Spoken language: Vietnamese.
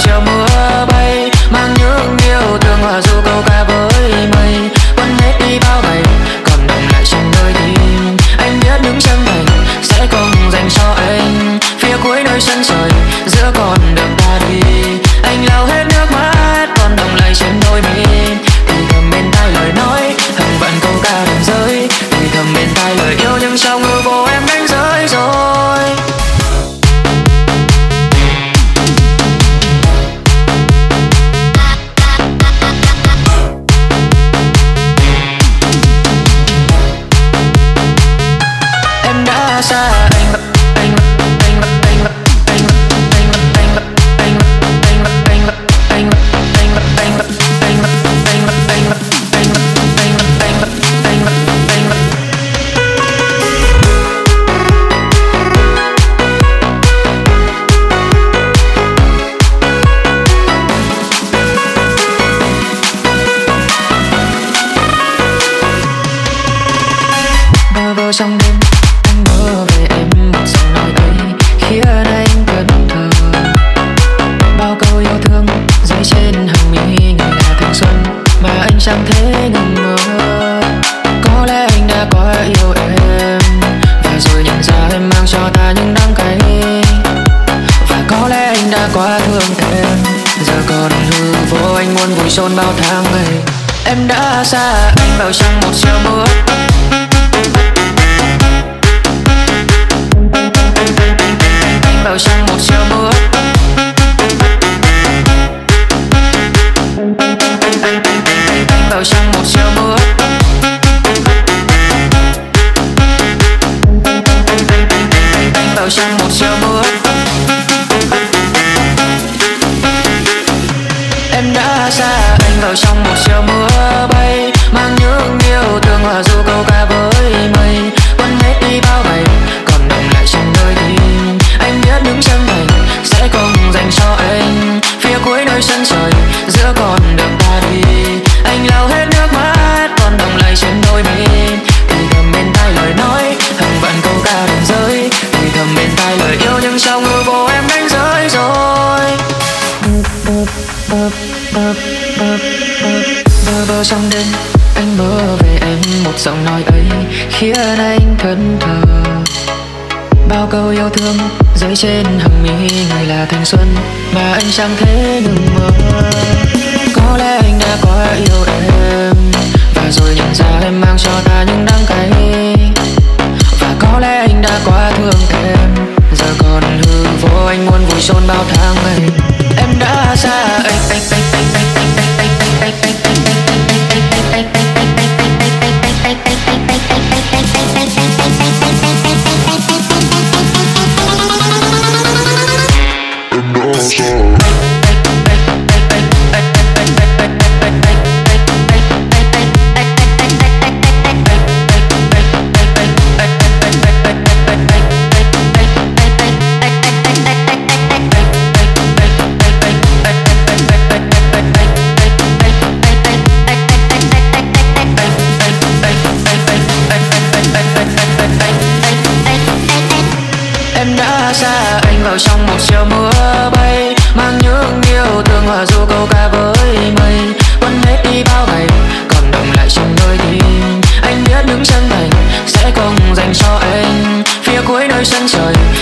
chiều mưa bay, mang những yêu thương hòa du câu ca với mây. Quên hết đi bao ngày, còn động lại trong đôi tim. Anh biết những chân thành sẽ không dành cho anh. Phía cuối nơi chân trời, giữa con đường ta đi. Anh lau hết nước mắt, còn động lại trên đôi môi. Thì thầm bên tai lời nói, hằng vạn câu ca đừng rơi. Thì thầm bên tai lời yêu nhưng trong hư vô em đánh rơi rồi. Em đã xa anh, bơ trong đêm anh mơ về em một giọng nói ấy khiến anh thẫn thờ. Bao câu yêu thương rơi trên hàng mi ngày là thanh xuân mà anh chẳng thể ngừng mơ. Có lẽ anh đã quá yêu em và rồi nhận ra em mang cho ta những đắng cay. Và có lẽ anh đã quá thương em, giờ còn hư vô anh muốn vùi chôn bao tháng ngày. Em đã xa anh vào trong một chiều mưa. Vào trong một chiều mưa, vào trong một chiều mưa, vào trong một chiều mưa. Em đã xa anh vào trong một chiều mưa bay, mang những yêu thương hòa du câu ca với mây. Quên hết đi bao ngày, còn động lại trong đôi tim. Anh biết những chân thành sẽ không dành cho anh. Phía cuối nơi chân trời, giữa con đường ta đi. Anh lau hết nước mắt, còn động lại trên đôi môi. Thì thầm bên tai lời nói, hàng vạn câu ca đừng rơi. Thì thầm bên tai lời yêu nhưng trong hư vô em đánh rơi rồi. Bơ trong đêm anh mơ về em một giọng nói ấy khiến anh thẫn thờ. Bao câu yêu thương rơi trên hàng mi ngày là thanh xuân mà anh chẳng thể ngừng mơ. Có lẽ anh đã quá yêu em và rồi nhận ra em mang cho ta những đắng cay. Và có lẽ anh đã quá thương em, giờ còn hư vô anh muốn vùi chôn bao tháng ngày. Em đã xa anh. Em đã xa anh vào trong một chiều mưa bay, mang những yêu thương hòa du câu ca với mây. Quên hết đi bao ngày, còn động lại trong đôi tim. Anh biết những chân thành sẽ không dành cho anh. Phía cuối nơi chân trời,